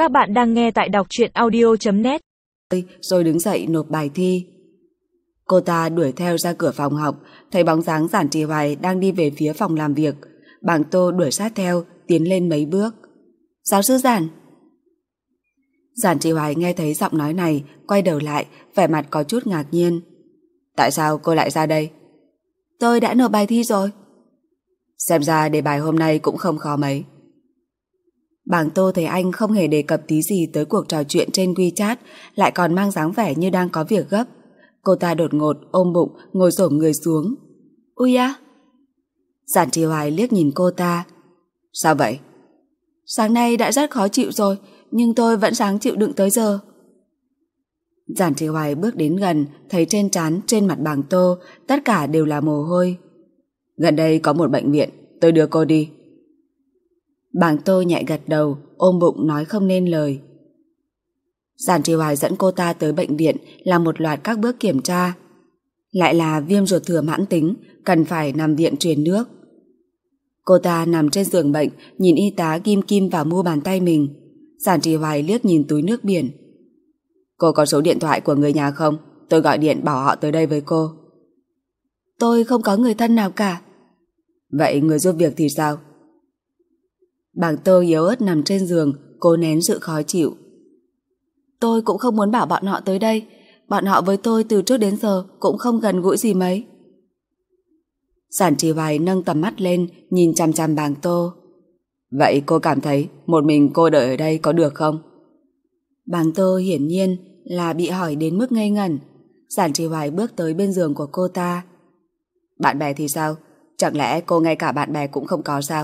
Các bạn đang nghe tại đọc truyện audio.net. Rồi đứng dậy nộp bài thi. Cô ta đuổi theo ra cửa phòng học, thấy bóng dáng Giản Trì Hoài đang đi về phía phòng làm việc. Bàng Tô đuổi sát theo, tiến lên mấy bước. Giáo sư Giản. Giản Trì Hoài nghe thấy giọng nói này, quay đầu lại, vẻ mặt có chút ngạc nhiên. Tại sao cô lại ra đây? Tôi đã nộp bài thi rồi. Xem ra đề bài hôm nay cũng không khó mấy. Bàng Tô thấy anh không hề đề cập tí gì tới cuộc trò chuyện trên WeChat, lại còn mang dáng vẻ như đang có việc gấp. Cô ta đột ngột ôm bụng, ngồi xổm người xuống. Ui à? Giản Trì Hoài liếc nhìn cô ta. Sao vậy? Sáng nay đã rất khó chịu rồi, nhưng tôi vẫn ráng chịu đựng tới giờ. Giản Trì Hoài bước đến gần, thấy trên trán, trên mặt Bàng Tô tất cả đều là mồ hôi. Gần đây có một bệnh viện, tôi đưa cô đi. Bàng Tô nhẹ gật đầu, ôm bụng nói không nên lời. Giản Trì Hoài dẫn cô ta tới bệnh viện, làm một loạt các bước kiểm tra. Lại là viêm ruột thừa mãn tính, cần phải nằm viện truyền nước. Cô ta nằm trên giường bệnh, nhìn y tá ghim kim vào mu bàn tay mình. Giản Trì Hoài liếc nhìn túi nước biển. Cô có số điện thoại của người nhà không? Tôi gọi điện bảo họ tới đây với cô. Tôi không có người thân nào cả. Vậy người giúp việc thì sao? Bàng Tô yếu ớt nằm trên giường, cố nén sự khó chịu. Tôi cũng không muốn bảo bọn họ tới đây. Bọn họ với tôi từ trước đến giờ cũng không gần gũi gì mấy. Giản Trì Hoài nâng tầm mắt lên, nhìn chằm chằm Bàng Tô. Vậy cô cảm thấy một mình cô đợi ở đây có được không? Bàng Tô hiển nhiên là bị hỏi đến mức ngây ngẩn. Giản Trì Hoài bước tới bên giường của cô ta. Bạn bè thì sao? Chẳng lẽ cô ngay cả bạn bè cũng không có sao?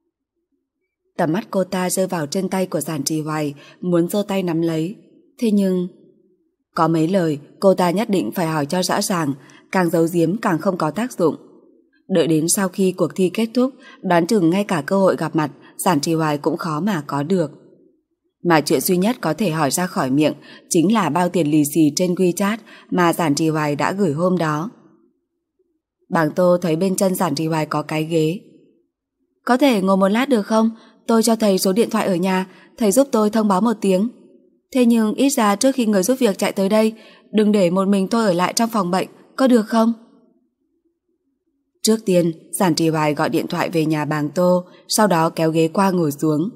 Tầm mắt cô ta rơi vào trên tay của Giản Trì Hoài, muốn giơ tay nắm lấy. Thế nhưng... Có mấy lời cô ta nhất định phải hỏi cho rõ ràng, càng giấu giếm càng không có tác dụng. Đợi đến sau khi cuộc thi kết thúc, đoán chừng ngay cả cơ hội gặp mặt Giản Trì Hoài cũng khó mà có được. Mà chuyện duy nhất có thể hỏi ra khỏi miệng chính là bao tiền lì xì trên WeChat mà Giản Trì Hoài đã gửi hôm đó. Bàng Tô thấy bên chân Giản Trì Hoài có cái ghế. Có thể ngồi một lát được không? Tôi cho thầy số điện thoại ở nhà, thầy giúp tôi thông báo một tiếng. Thế nhưng ít ra trước khi người giúp việc chạy tới đây, đừng để một mình tôi ở lại trong phòng bệnh, có được không? Trước tiên, Giản Trì Hoài gọi điện thoại về nhà Bàng Tô, sau đó kéo ghế qua ngồi xuống.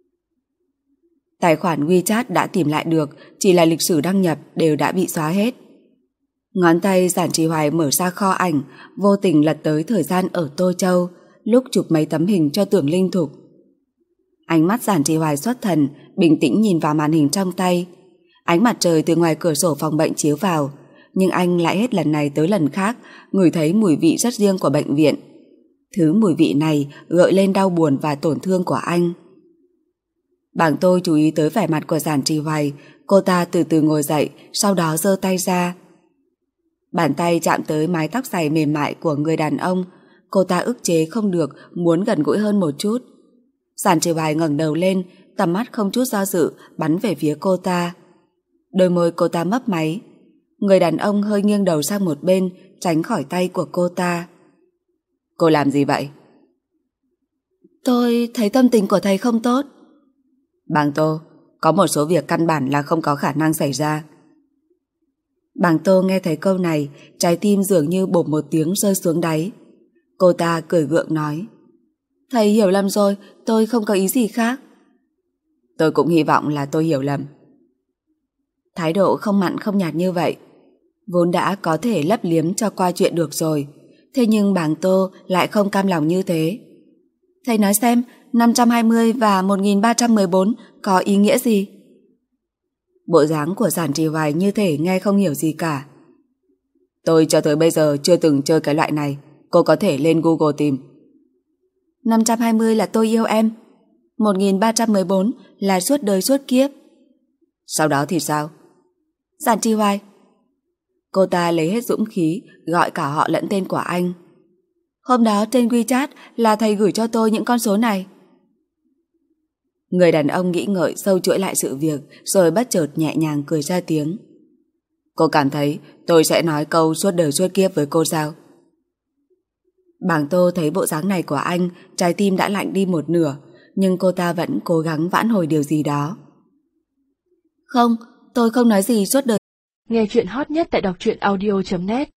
Tài khoản WeChat đã tìm lại được, chỉ là lịch sử đăng nhập đều đã bị xóa hết. Ngón tay Giản Trì Hoài mở ra kho ảnh, vô tình lật tới thời gian ở Tô Châu, lúc chụp mấy tấm hình cho Tưởng Linh Thục. Ánh mắt Giản Trì Hoài xuất thần, bình tĩnh nhìn vào màn hình trong tay. Ánh mặt trời từ ngoài cửa sổ phòng bệnh chiếu vào, nhưng anh lại hết lần này tới lần khác ngửi thấy mùi vị rất riêng của bệnh viện. Thứ mùi vị này gợi lên đau buồn và tổn thương của anh. Bàng Tô chú ý tới vẻ mặt của Giản Trì Hoài, cô ta từ từ ngồi dậy, sau đó giơ tay ra. Bàn tay chạm tới mái tóc dài mềm mại của người đàn ông, cô ta ức chế không được muốn gần gũi hơn một chút. Giản Trì Hoài ngẩng đầu lên, tầm mắt không chút do dự bắn về phía cô ta. Đôi môi cô ta mấp máy. Người đàn ông hơi nghiêng đầu sang một bên, tránh khỏi tay của cô ta. Cô làm gì vậy? Tôi thấy tâm tình của thầy không tốt. Bàng Tô, có một số việc căn bản là không có khả năng xảy ra. Bàng Tô nghe thấy câu này, trái tim dường như bộp một tiếng rơi xuống đáy. Cô ta cười gượng nói. Thầy hiểu lầm rồi, tôi không có ý gì khác. Tôi cũng hy vọng là tôi hiểu lầm. Thái độ không mặn không nhạt như vậy vốn đã có thể lấp liếm cho qua chuyện được rồi, thế nhưng Bàng Tô lại không cam lòng như thế. Thầy nói xem, 520 và 1314 có ý nghĩa gì? Bộ dáng của Giản Trì Hoài như thể nghe không hiểu gì cả. Tôi cho tới bây giờ chưa từng chơi cái loại này, cô có thể lên Google tìm. 520 là tôi yêu em, 1314 là suốt đời suốt kiếp. Sau đó thì sao? Giản Trì Hoài. Cô ta lấy hết dũng khí gọi cả họ lẫn tên của anh. Hôm đó trên WeChat là thầy gửi cho tôi những con số này. Người đàn ông nghĩ ngợi sâu chuỗi lại sự việc, rồi bất chợt nhẹ nhàng cười ra tiếng. Cô cảm thấy tôi sẽ nói câu suốt đời suốt kiếp với cô sao? Bàng Tô thấy bộ dáng này của anh, trái tim đã lạnh đi một nửa, nhưng cô ta vẫn cố gắng vãn hồi điều gì đó. Không, tôi không nói gì suốt đời. Nghe chuyện hot nhất tại đọc truyện audio.net